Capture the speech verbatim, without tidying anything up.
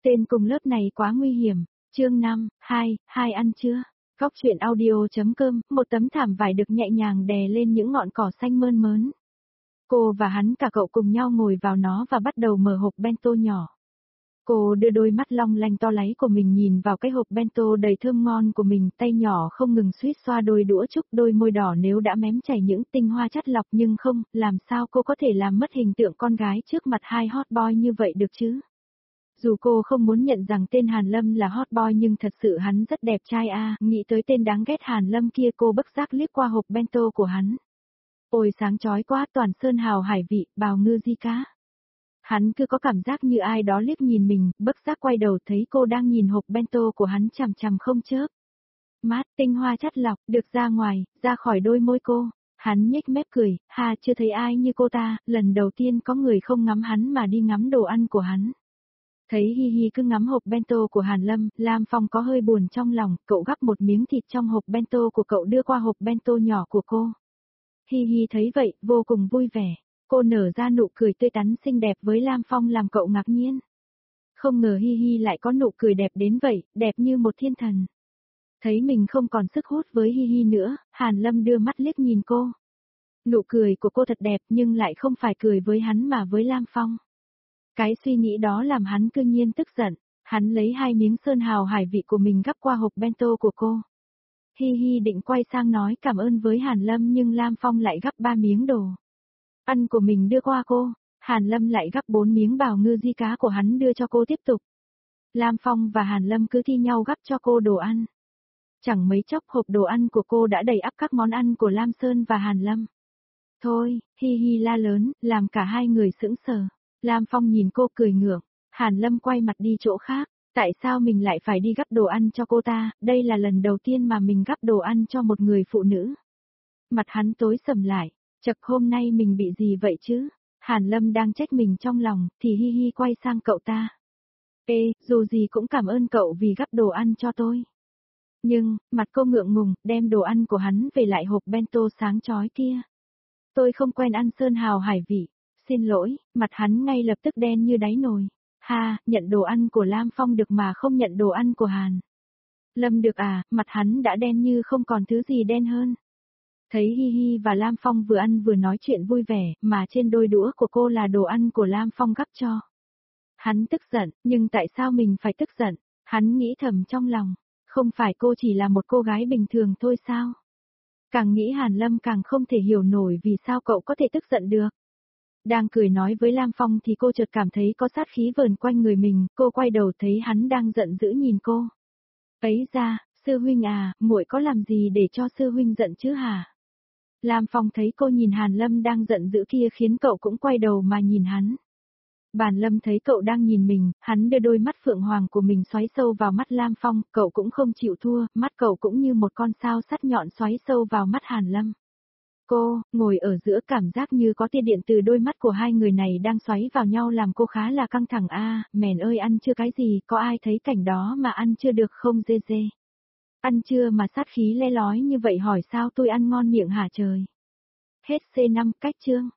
Tên cùng lớp này quá nguy hiểm. Chương năm, hai, hai ăn chưa? Góc chuyện audio.com, một tấm thảm vải được nhẹ nhàng đè lên những ngọn cỏ xanh mơn mớn. Cô và hắn cả cậu cùng nhau ngồi vào nó và bắt đầu mở hộp bento nhỏ. Cô đưa đôi mắt long lanh to láy của mình nhìn vào cái hộp bento đầy thơm ngon của mình, tay nhỏ không ngừng suýt xoa đôi đũa chúc đôi môi đỏ nếu đã mém chảy những tinh hoa chất lọc, nhưng không, làm sao cô có thể làm mất hình tượng con gái trước mặt hai hot boy như vậy được chứ? Dù cô không muốn nhận rằng tên Hàn Lâm là hot boy nhưng thật sự hắn rất đẹp trai a. À, nghĩ tới tên đáng ghét Hàn Lâm kia cô bất giác liếc qua hộp bento của hắn. Ôi sáng chói quá, toàn sơn hào hải vị, bào ngư di cá. Hắn cứ có cảm giác như ai đó liếc nhìn mình, bất giác quay đầu thấy cô đang nhìn hộp bento của hắn chằm chằm không chớp. Mát, tinh hoa chất lọc, được ra ngoài, ra khỏi đôi môi cô. Hắn nhếch mép cười, ha, chưa thấy ai như cô ta, lần đầu tiên có người không ngắm hắn mà đi ngắm đồ ăn của hắn. Thấy Hi Hi cứ ngắm hộp bento của Hàn Lâm, Lam Phong có hơi buồn trong lòng, cậu gắp một miếng thịt trong hộp bento của cậu đưa qua hộp bento nhỏ của cô. Hi Hi thấy vậy, vô cùng vui vẻ. Cô nở ra nụ cười tươi tắn xinh đẹp với Lam Phong làm cậu ngạc nhiên. Không ngờ Hi Hi lại có nụ cười đẹp đến vậy, đẹp như một thiên thần. Thấy mình không còn sức hút với Hi Hi nữa, Hàn Lâm đưa mắt liếc nhìn cô. Nụ cười của cô thật đẹp nhưng lại không phải cười với hắn mà với Lam Phong. Cái suy nghĩ đó làm hắn cương nhiên tức giận, hắn lấy hai miếng sơn hào hải vị của mình gắp qua hộp bento của cô. Hi Hi định quay sang nói cảm ơn với Hàn Lâm nhưng Lam Phong lại gắp ba miếng đồ ăn của mình đưa qua cô, Hàn Lâm lại gắp bốn miếng bào ngư di cá của hắn đưa cho cô tiếp tục. Lam Phong và Hàn Lâm cứ thi nhau gắp cho cô đồ ăn. Chẳng mấy chốc hộp đồ ăn của cô đã đầy ắp các món ăn của Lam Sơn và Hàn Lâm. Thôi, Hi Hi la lớn, làm cả hai người sững sờ. Lam Phong nhìn cô cười ngượng, Hàn Lâm quay mặt đi chỗ khác, tại sao mình lại phải đi gắp đồ ăn cho cô ta, đây là lần đầu tiên mà mình gắp đồ ăn cho một người phụ nữ. Mặt hắn tối sầm lại, chậc hôm nay mình bị gì vậy chứ? Hàn Lâm đang trách mình trong lòng, thì Hi Hi quay sang cậu ta. Ê, dù gì cũng cảm ơn cậu vì gắp đồ ăn cho tôi. Nhưng, mặt cô ngượng ngùng, đem đồ ăn của hắn về lại hộp bento sáng chói kia. Tôi không quen ăn sơn hào hải vị. Xin lỗi, mặt hắn ngay lập tức đen như đáy nồi. Ha, nhận đồ ăn của Lam Phong được mà không nhận đồ ăn của Hàn Lâm được à, mặt hắn đã đen như không còn thứ gì đen hơn. Thấy Hi Hi và Lam Phong vừa ăn vừa nói chuyện vui vẻ, mà trên đôi đũa của cô là đồ ăn của Lam Phong gắp cho. Hắn tức giận, nhưng tại sao mình phải tức giận? Hắn nghĩ thầm trong lòng, không phải cô chỉ là một cô gái bình thường thôi sao? Càng nghĩ Hàn Lâm càng không thể hiểu nổi vì sao cậu có thể tức giận được. Đang cười nói với Lam Phong thì cô chợt cảm thấy có sát khí vờn quanh người mình, cô quay đầu thấy hắn đang giận dữ nhìn cô. Ấy ra, sư huynh à, muội có làm gì để cho sư huynh giận chứ hả? Lam Phong thấy cô nhìn Hàn Lâm đang giận dữ kia khiến cậu cũng quay đầu mà nhìn hắn. Bàn Lâm thấy cậu đang nhìn mình, hắn đưa đôi mắt phượng hoàng của mình xoáy sâu vào mắt Lam Phong, cậu cũng không chịu thua, mắt cậu cũng như một con sao sắt nhọn xoáy sâu vào mắt Hàn Lâm. Cô, ngồi ở giữa cảm giác như có tia điện từ đôi mắt của hai người này đang xoáy vào nhau làm cô khá là căng thẳng a. À, mèn ơi ăn chưa cái gì, có ai thấy cảnh đó mà ăn chưa được không dê dê? Ăn chưa mà sát khí le lói như vậy hỏi sao tôi ăn ngon miệng hả trời? Hết xê năm cách chương.